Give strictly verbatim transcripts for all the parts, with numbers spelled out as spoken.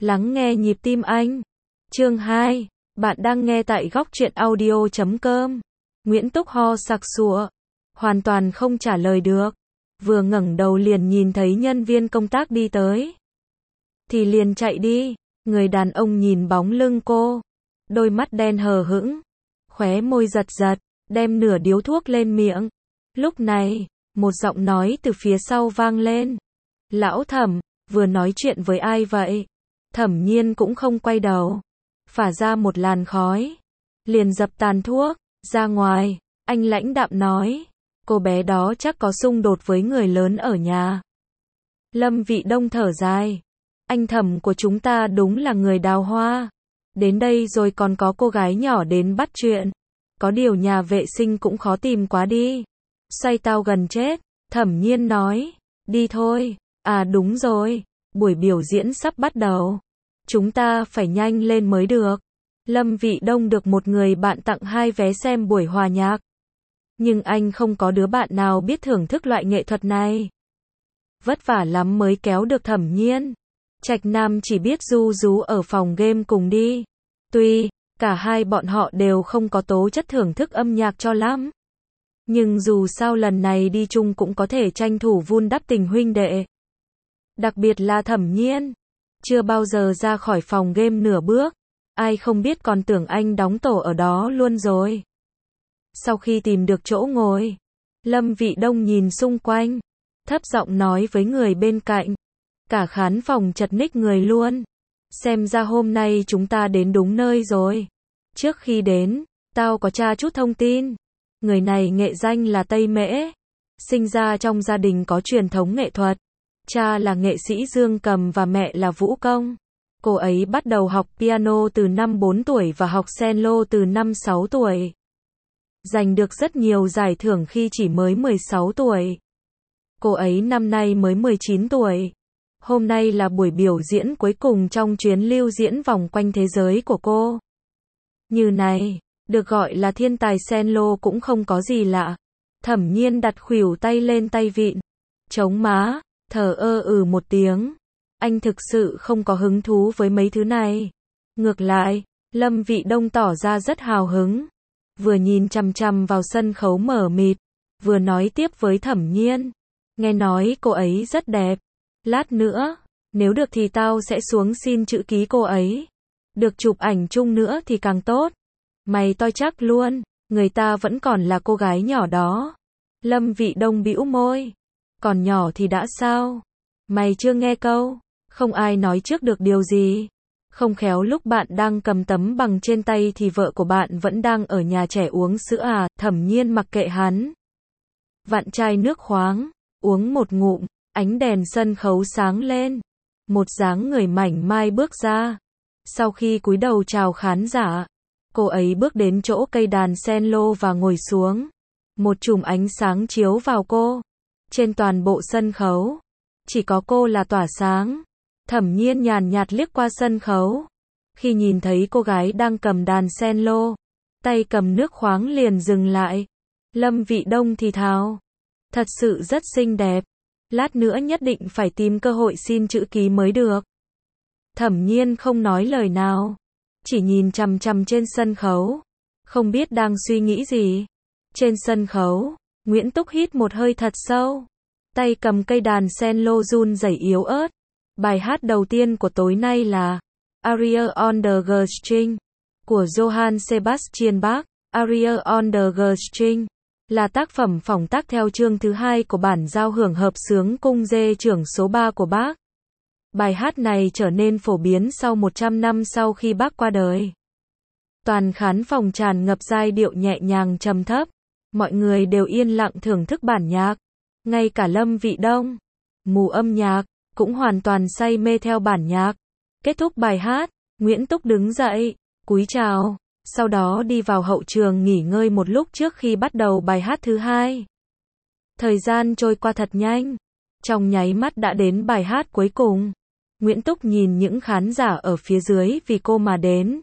Lắng nghe nhịp tim anh. Chương hai. Bạn đang nghe tại góc truyện audio chấm com. Nguyễn Túc ho sặc sụa, hoàn toàn không trả lời được. Vừa ngẩng đầu liền nhìn thấy nhân viên công tác đi tới. Thì liền chạy đi. Người đàn ông nhìn bóng lưng cô, đôi mắt đen hờ hững, khóe môi giật giật, đem nửa điếu thuốc lên miệng. Lúc này, một giọng nói từ phía sau vang lên. Lão Thẩm, vừa nói chuyện với ai vậy? Thẩm Nhiên cũng không quay đầu, phả ra một làn khói, liền dập tàn thuốc, ra ngoài. Anh lãnh đạm nói, cô bé đó chắc có xung đột với người lớn ở nhà. Lâm Vị Đông thở dài, anh Thẩm của chúng ta đúng là người đào hoa. Đến đây rồi còn có cô gái nhỏ đến bắt chuyện. Có điều nhà vệ sinh cũng khó tìm quá đi. Xoay tao gần chết. Thẩm Nhiên nói, đi thôi. À đúng rồi, buổi biểu diễn sắp bắt đầu. Chúng ta phải nhanh lên mới được. Lâm Vị Đông được một người bạn tặng hai vé xem buổi hòa nhạc. Nhưng anh không có đứa bạn nào biết thưởng thức loại nghệ thuật này. Vất vả lắm mới kéo được Thẩm Nhiên. Trạch Nam chỉ biết ru rú ở phòng game cùng đi. Tuy, cả hai bọn họ đều không có tố chất thưởng thức âm nhạc cho lắm. Nhưng dù sao lần này đi chung cũng có thể tranh thủ vun đắp tình huynh đệ. Đặc biệt là Thẩm Nhiên. Chưa bao giờ ra khỏi phòng game nửa bước. Ai không biết còn tưởng anh đóng tổ ở đó luôn rồi. Sau khi tìm được chỗ ngồi, Lâm Vị Đông nhìn xung quanh, thấp giọng nói với người bên cạnh. Cả khán phòng chật ních người luôn. Xem ra hôm nay chúng ta đến đúng nơi rồi. Trước khi đến, tao có tra chút thông tin. Người này nghệ danh là Tây Mễ. Sinh ra trong gia đình có truyền thống nghệ thuật. Cha là nghệ sĩ dương cầm và mẹ là vũ công. Cô ấy bắt đầu học piano từ năm bốn tuổi và học cello từ năm sáu tuổi. Giành được rất nhiều giải thưởng khi chỉ mới mười sáu tuổi. Cô ấy năm nay mới mười chín tuổi. Hôm nay là buổi biểu diễn cuối cùng trong chuyến lưu diễn vòng quanh thế giới của cô. Như này, được gọi là thiên tài cello cũng không có gì lạ. Thẩm Nhiên đặt khuỷu tay lên tay vịn, chống má, thở ơ ừ một tiếng. Anh thực sự không có hứng thú với mấy thứ này. Ngược lại, Lâm Vị Đông tỏ ra rất hào hứng. Vừa nhìn chằm chằm vào sân khấu mờ mịt, vừa nói tiếp với Thẩm Nhiên. Nghe nói cô ấy rất đẹp. Lát nữa, nếu được thì tao sẽ xuống xin chữ ký cô ấy. Được chụp ảnh chung nữa thì càng tốt. Mày toi chắc luôn, người ta vẫn còn là cô gái nhỏ đó. Lâm Vị Đông bĩu môi. Còn nhỏ thì đã sao? Mày chưa nghe câu, không ai nói trước được điều gì. Không khéo lúc bạn đang cầm tấm bằng trên tay thì vợ của bạn vẫn đang ở nhà trẻ uống sữa à? Thẩm Nhiên mặc kệ hắn. Vặn chai nước khoáng, uống một ngụm. Ánh đèn sân khấu sáng lên. Một dáng người mảnh mai bước ra. Sau khi cúi đầu chào khán giả, cô ấy bước đến chỗ cây đàn cello và ngồi xuống. Một chùm ánh sáng chiếu vào cô. Trên toàn bộ sân khấu, chỉ có cô là tỏa sáng. Thẩm Nhiên nhàn nhạt liếc qua sân khấu. Khi nhìn thấy cô gái đang cầm đàn cello, tay cầm nước khoáng liền dừng lại. Lâm Vị Đông thì thào. Thật sự rất xinh đẹp. Lát nữa nhất định phải tìm cơ hội xin chữ ký mới được. Thẩm Nhiên không nói lời nào, chỉ nhìn chằm chằm trên sân khấu, không biết đang suy nghĩ gì. Trên sân khấu, Nguyễn Túc hít một hơi thật sâu, tay cầm cây đàn cello run rẩy yếu ớt. Bài hát đầu tiên của tối nay là Aria on the G-string của Johann Sebastian Bach. Aria on the G-string là tác phẩm phỏng tác theo chương thứ hai của bản giao hưởng hợp xướng cung dê trưởng số ba của Bach. Bài hát này trở nên phổ biến sau một trăm năm sau khi Bach qua đời. Toàn khán phòng tràn ngập giai điệu nhẹ nhàng trầm thấp. Mọi người đều yên lặng thưởng thức bản nhạc. Ngay cả Lâm Vị Đông, mù âm nhạc, cũng hoàn toàn say mê theo bản nhạc. Kết thúc bài hát, Nguyễn Túc đứng dậy, cúi chào. Sau đó đi vào hậu trường nghỉ ngơi một lúc trước khi bắt đầu bài hát thứ hai. Thời gian trôi qua thật nhanh. Trong nháy mắt đã đến bài hát cuối cùng. Nguyễn Túc nhìn những khán giả ở phía dưới vì cô mà đến.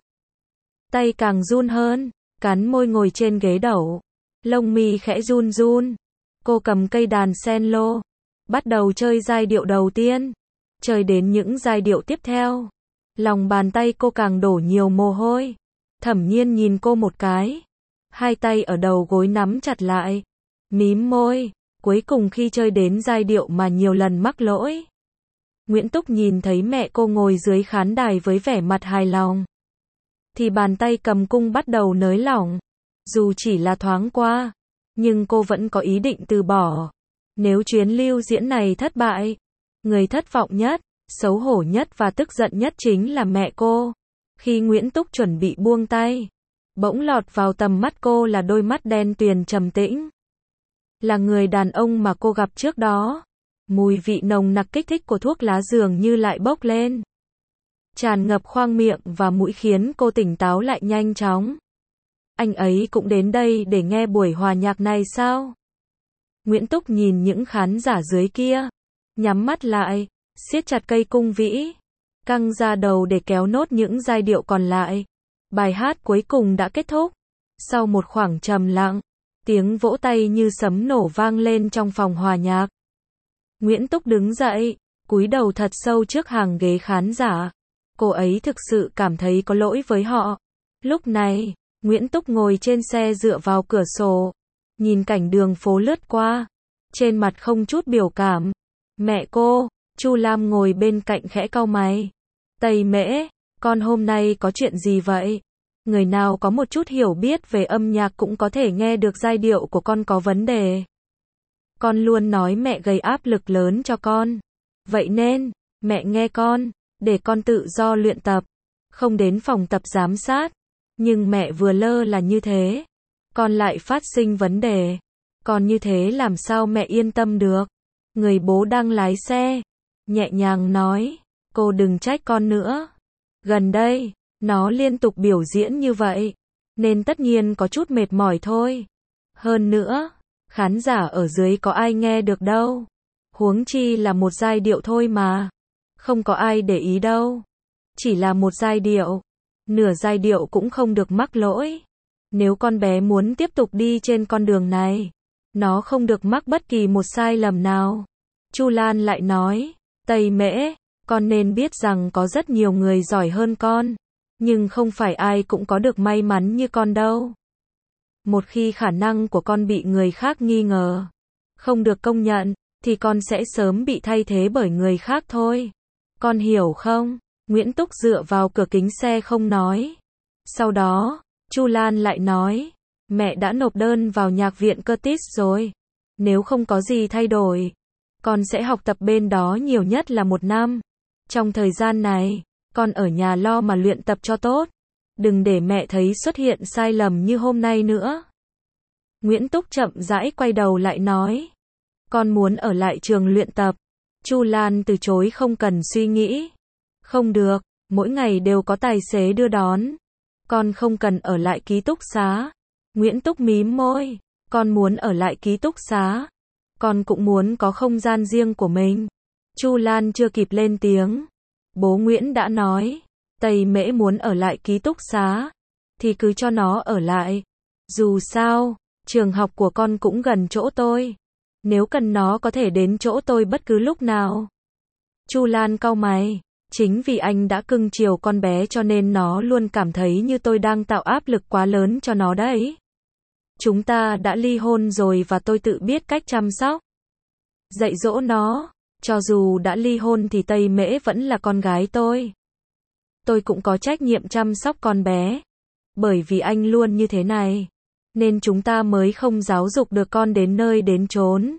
Tay càng run hơn, cắn môi ngồi trên ghế đẩu. Lông mi khẽ run run. Cô cầm cây đàn cello, bắt đầu chơi giai điệu đầu tiên. Chơi đến những giai điệu tiếp theo, Lòng bàn tay cô càng đổ nhiều mồ hôi. Thẩm Nhiên nhìn cô một cái. Hai tay ở đầu gối nắm chặt lại. Mím môi. Cuối cùng khi chơi đến giai điệu mà nhiều lần mắc lỗi. Nguyễn Túc nhìn thấy mẹ cô ngồi dưới khán đài với vẻ mặt hài lòng. Thì bàn tay cầm cung bắt đầu nới lỏng. Dù chỉ là thoáng qua. Nhưng cô vẫn có ý định từ bỏ. Nếu chuyến lưu diễn này thất bại. Người thất vọng nhất, xấu hổ nhất và tức giận nhất chính là mẹ cô. Khi Nguyễn Túc chuẩn bị buông tay. Bỗng lọt vào tầm mắt cô là đôi mắt đen tuyền trầm tĩnh. Là người đàn ông mà cô gặp trước đó. Mùi vị nồng nặc kích thích của thuốc lá dường như lại bốc lên. Tràn ngập khoang miệng và mũi khiến cô tỉnh táo lại nhanh chóng. Anh ấy cũng đến đây để nghe buổi hòa nhạc này sao? Nguyễn Túc nhìn những khán giả dưới kia. Nhắm mắt lại, siết chặt cây cung vĩ. Căng ra đầu để kéo nốt những giai điệu còn lại. Bài hát cuối cùng đã kết thúc. Sau một khoảng trầm lặng, tiếng vỗ tay như sấm nổ vang lên trong phòng hòa nhạc. Nguyễn Túc đứng dậy, cúi đầu thật sâu trước hàng ghế khán giả. Cô ấy thực sự cảm thấy có lỗi với họ. Lúc này, Nguyễn Túc ngồi trên xe dựa vào cửa sổ, nhìn cảnh đường phố lướt qua, trên mặt không chút biểu cảm. Mẹ cô, Chu Lam ngồi bên cạnh khẽ cau mày. Tây Mễ, con hôm nay có chuyện gì vậy? Người nào có một chút hiểu biết về âm nhạc cũng có thể nghe được giai điệu của con có vấn đề. Con luôn nói mẹ gây áp lực lớn cho con. Vậy nên, mẹ nghe con, để con tự do luyện tập, không đến phòng tập giám sát. Nhưng mẹ vừa lơ là như thế, con lại phát sinh vấn đề. Còn như thế làm sao mẹ yên tâm được? Người bố đang lái xe, nhẹ nhàng nói, cô đừng trách con nữa. Gần đây, nó liên tục biểu diễn như vậy, nên tất nhiên có chút mệt mỏi thôi. Hơn nữa, khán giả ở dưới có ai nghe được đâu. Huống chi là một giai điệu thôi mà. Không có ai để ý đâu. Chỉ là một giai điệu. Nửa giai điệu cũng không được mắc lỗi. Nếu con bé muốn tiếp tục đi trên con đường này, nó không được mắc bất kỳ một sai lầm nào. Chu Lan lại nói, Tây Mễ, con nên biết rằng có rất nhiều người giỏi hơn con. Nhưng không phải ai cũng có được may mắn như con đâu. Một khi khả năng của con bị người khác nghi ngờ, không được công nhận, thì con sẽ sớm bị thay thế bởi người khác thôi. Con hiểu không? Nguyễn Túc dựa vào cửa kính xe không nói. Sau đó, Chu Lan lại nói, mẹ đã nộp đơn vào nhạc viện Curtis rồi. Nếu không có gì thay đổi, con sẽ học tập bên đó nhiều nhất là một năm. Trong thời gian này, con ở nhà lo mà luyện tập cho tốt. Đừng để mẹ thấy xuất hiện sai lầm như hôm nay nữa. Nguyễn Túc chậm rãi quay đầu lại nói, con muốn ở lại trường luyện tập. Chu Lan từ chối không cần suy nghĩ. Không được, mỗi ngày đều có tài xế đưa đón. Con không cần ở lại ký túc xá. Nguyễn Túc mím môi, con muốn ở lại ký túc xá. Con cũng muốn có không gian riêng của mình. Chu Lan chưa kịp lên tiếng. Bố Nguyễn đã nói, Tây Mễ muốn ở lại ký túc xá, thì cứ cho nó ở lại. Dù sao, trường học của con cũng gần chỗ tôi. Nếu cần nó có thể đến chỗ tôi bất cứ lúc nào. Chu Lan cau mày, chính vì anh đã cưng chiều con bé cho nên nó luôn cảm thấy như tôi đang tạo áp lực quá lớn cho nó đấy. Chúng ta đã ly hôn rồi và tôi tự biết cách chăm sóc, dạy dỗ nó. Cho dù đã ly hôn thì Tây Mễ vẫn là con gái tôi. Tôi cũng có trách nhiệm chăm sóc con bé. Bởi vì anh luôn như thế này, nên chúng ta mới không giáo dục được con đến nơi đến chốn.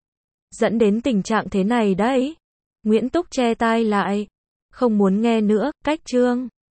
Dẫn đến tình trạng thế này đấy. Nguyễn Túc che tai lại, không muốn nghe nữa. Cách chương